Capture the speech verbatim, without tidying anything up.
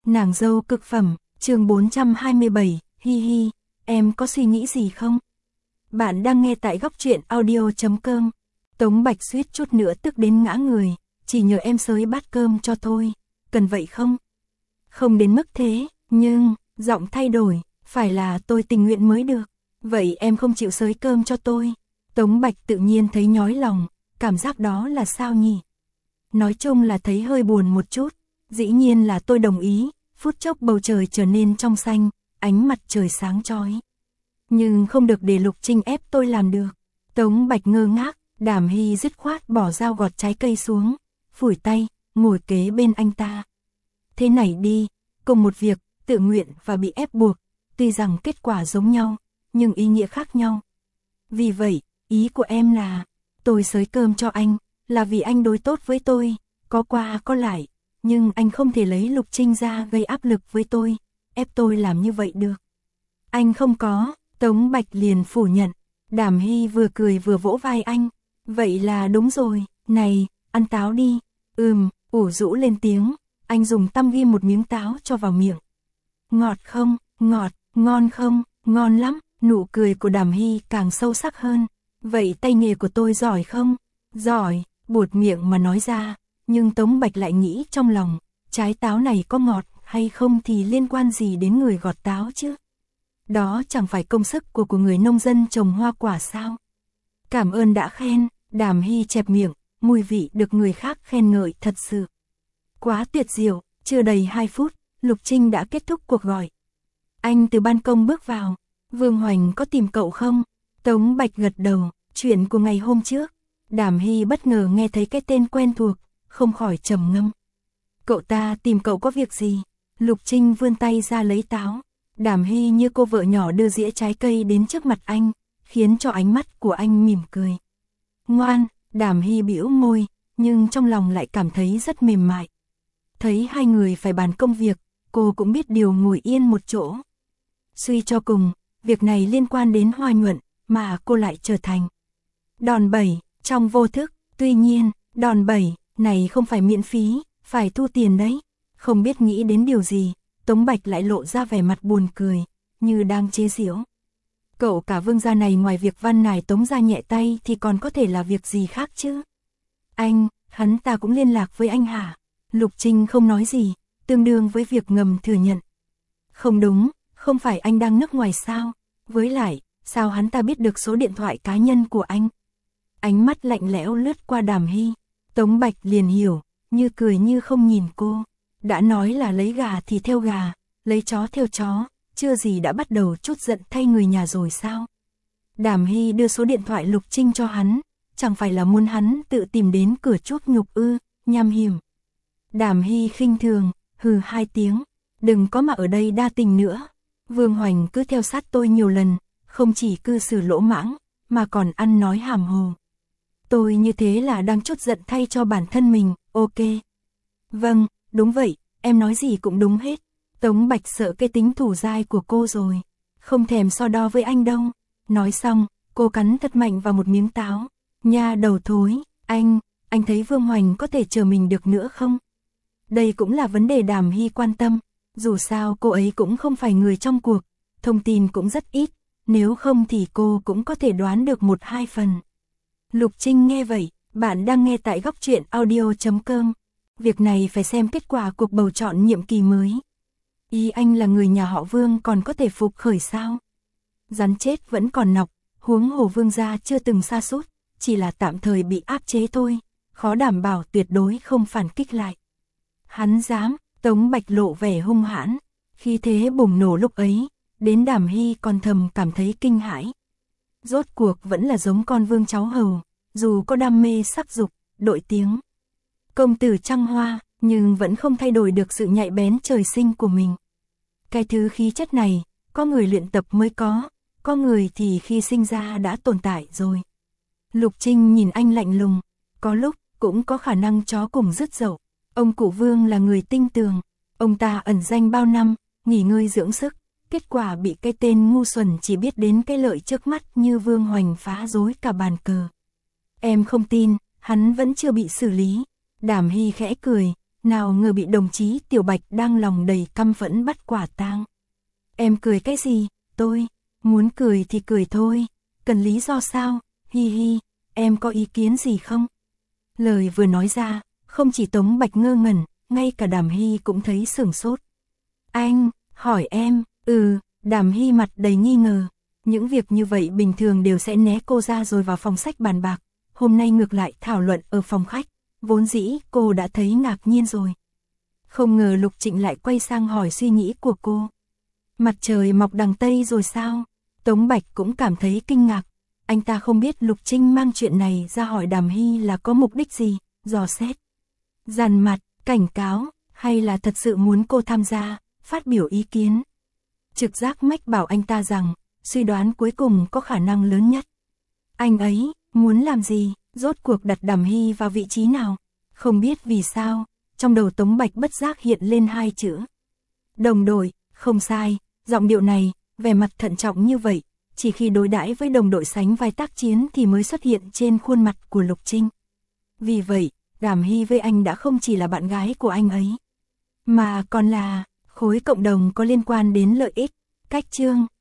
Nàng dâu cực phẩm, chương bốn trăm hai mươi bảy, hi hi, em có suy nghĩ gì không? Bạn đang nghe tại góc truyện audio chấm com. Tống Bạch suýt chút nữa tức đến ngã người, chỉ nhờ em xới bát cơm cho thôi, cần vậy không? Không đến mức thế, nhưng, giọng thay đổi, phải là tôi tình nguyện mới được. Vậy em không chịu xới cơm cho tôi? Tống Bạch tự nhiên thấy nhói lòng, cảm giác đó là sao nhỉ? Nói chung là thấy hơi buồn một chút, dĩ nhiên là tôi đồng ý, phút chốc bầu trời trở nên trong xanh, ánh mặt trời sáng chói. Nhưng không được để Lục Trinh ép tôi làm được. Tống Bạch ngơ ngác, Đàm Hy dứt khoát bỏ dao gọt trái cây xuống, phủi tay, ngồi kế bên anh ta. Thế này đi, cùng một việc, tự nguyện và bị ép buộc, tuy rằng kết quả giống nhau, nhưng ý nghĩa khác nhau. Vì vậy, ý của em là, tôi xới cơm cho anh, là vì anh đối tốt với tôi, có qua có lại, nhưng anh không thể lấy Lục Trinh ra gây áp lực với tôi, ép tôi làm như vậy được. Anh không có, Tống Bạch liền phủ nhận. Đàm Hy vừa cười vừa vỗ vai anh, vậy là đúng rồi, này, ăn táo đi. Ừm, ủ rũ lên tiếng, anh dùng tăm ghim một miếng táo cho vào miệng. Ngọt không, ngọt, ngon không, ngon lắm, nụ cười của Đàm Hy càng sâu sắc hơn. Vậy tay nghề của tôi giỏi không? Giỏi, buột miệng mà nói ra, nhưng Tống Bạch lại nghĩ trong lòng, trái táo này có ngọt hay không thì liên quan gì đến người gọt táo chứ? Đó chẳng phải công sức của của người nông dân trồng hoa quả sao? Cảm ơn đã khen, Đàm Hy chẹp miệng, mùi vị được người khác khen ngợi thật sự. Quá tuyệt diệu, chưa đầy hai phút, Lục Trinh đã kết thúc cuộc gọi. Anh từ ban công bước vào, Vương Hoành có tìm cậu không? Tống Bạch gật đầu, chuyện của ngày hôm trước. Đàm Hy bất ngờ nghe thấy cái tên quen thuộc, không khỏi trầm ngâm. Cậu ta tìm cậu có việc gì? Lục Trinh vươn tay ra lấy táo. Đàm Hy như cô vợ nhỏ đưa dĩa trái cây đến trước mặt anh, khiến cho ánh mắt của anh mỉm cười. Ngoan, Đàm Hy bĩu môi, nhưng trong lòng lại cảm thấy rất mềm mại. Thấy hai người phải bàn công việc, cô cũng biết điều ngồi yên một chỗ. Suy cho cùng, việc này liên quan đến Hoa Nhuận, mà cô lại trở thành đòn bẩy, trong vô thức. Tuy nhiên, đòn bẩy này không phải miễn phí, phải thu tiền đấy. Không biết nghĩ đến điều gì, Tống Bạch lại lộ ra vẻ mặt buồn cười, như đang chế giễu. Cậu cả Vương gia này ngoài việc van nài Tống gia nhẹ tay thì còn có thể là việc gì khác chứ? Anh, hắn ta cũng liên lạc với anh hả? Lục Trinh không nói gì, tương đương với việc ngầm thừa nhận. Không đúng, không phải anh đang nước ngoài sao? Với lại, sao hắn ta biết được số điện thoại cá nhân của anh? Ánh mắt lạnh lẽo lướt qua Đàm Hy, Tống Bạch liền hiểu, như cười như không nhìn cô. Đã nói là lấy gà thì theo gà, lấy chó theo chó, chưa gì đã bắt đầu chút giận thay người nhà rồi sao? Đàm Hy đưa số điện thoại Lục Trinh cho hắn, chẳng phải là muốn hắn tự tìm đến cửa chuốc nhục ư, nham hiểm. Đàm Hy khinh thường, hừ hai tiếng, đừng có mà ở đây đa tình nữa. Vương Hoành cứ theo sát tôi nhiều lần, không chỉ cư xử lỗ mãng, mà còn ăn nói hàm hồ. Tôi như thế là đang chút giận thay cho bản thân mình, ok. Vâng, đúng vậy, em nói gì cũng đúng hết. Tống Bạch sợ cái tính thủ dai của cô rồi, không thèm so đo với anh đâu. Nói xong, cô cắn thật mạnh vào một miếng táo. Nha đầu thối, anh, anh thấy Vương Hoành có thể chờ mình được nữa không? Đây cũng là vấn đề Đàm Hy quan tâm, dù sao cô ấy cũng không phải người trong cuộc, thông tin cũng rất ít, nếu không thì cô cũng có thể đoán được một hai phần. Lục Trinh nghe vậy, bạn đang nghe tại góc truyện audio chấm com. Việc này phải xem kết quả cuộc bầu chọn nhiệm kỳ mới. Ý anh là người nhà họ Vương còn có thể phục khởi sao? Rắn chết vẫn còn nọc, huống hồ Vương gia chưa từng sa sút, chỉ là tạm thời bị áp chế thôi, khó đảm bảo tuyệt đối không phản kích lại. Hắn dám, Tống Bạch lộ vẻ hung hãn, khi thế bùng nổ lúc ấy, đến Đàm Hy còn thầm cảm thấy kinh hãi. Rốt cuộc vẫn là giống con vương cháu hầu, dù có đam mê sắc dục, đội tiếng công tử trăng hoa, nhưng vẫn không thay đổi được sự nhạy bén trời sinh của mình. Cái thứ khí chất này, có người luyện tập mới có, có người thì khi sinh ra đã tồn tại rồi. Lục Trinh nhìn anh lạnh lùng, có lúc cũng có khả năng chó cùng rứt dậu. Ông cụ Vương là người tinh tường, ông ta ẩn danh bao năm, nghỉ ngơi dưỡng sức, kết quả bị cái tên ngu xuẩn chỉ biết đến cái lợi trước mắt như Vương Hoành phá rối cả bàn cờ. Em không tin, hắn vẫn chưa bị xử lý. Đàm Hy khẽ cười, nào ngờ bị đồng chí Tiểu Bạch đang lòng đầy căm phẫn bắt quả tang. Em cười cái gì, tôi, muốn cười thì cười thôi, cần lý do sao, hi hi, em có ý kiến gì không? Lời vừa nói ra, không chỉ Tống Bạch ngơ ngẩn, ngay cả Đàm Hy cũng thấy sửng sốt. Anh, hỏi em, ừ, Đàm Hy mặt đầy nghi ngờ, những việc như vậy bình thường đều sẽ né cô ra rồi vào phòng sách bàn bạc, hôm nay ngược lại thảo luận ở phòng khách, vốn dĩ cô đã thấy ngạc nhiên rồi. Không ngờ Lục Trịnh lại quay sang hỏi suy nghĩ của cô. Mặt trời mọc đằng Tây rồi sao? Tống Bạch cũng cảm thấy kinh ngạc, anh ta không biết Lục Trinh mang chuyện này ra hỏi Đàm Hy là có mục đích gì, dò xét, dằn mặt, cảnh cáo, hay là thật sự muốn cô tham gia, phát biểu ý kiến. Trực giác mách bảo anh ta rằng, suy đoán cuối cùng có khả năng lớn nhất. Anh ấy, muốn làm gì, rốt cuộc đặt Đàm Hy vào vị trí nào? Không biết vì sao, trong đầu Tống Bạch bất giác hiện lên hai chữ. Đồng đội, không sai, giọng điệu này, vẻ mặt thận trọng như vậy, chỉ khi đối đãi với đồng đội sánh vai tác chiến thì mới xuất hiện trên khuôn mặt của Lục Trinh. Vì vậy, Đàm Hy với anh đã không chỉ là bạn gái của anh ấy, mà còn là khối cộng đồng có liên quan đến lợi ích, cách chương.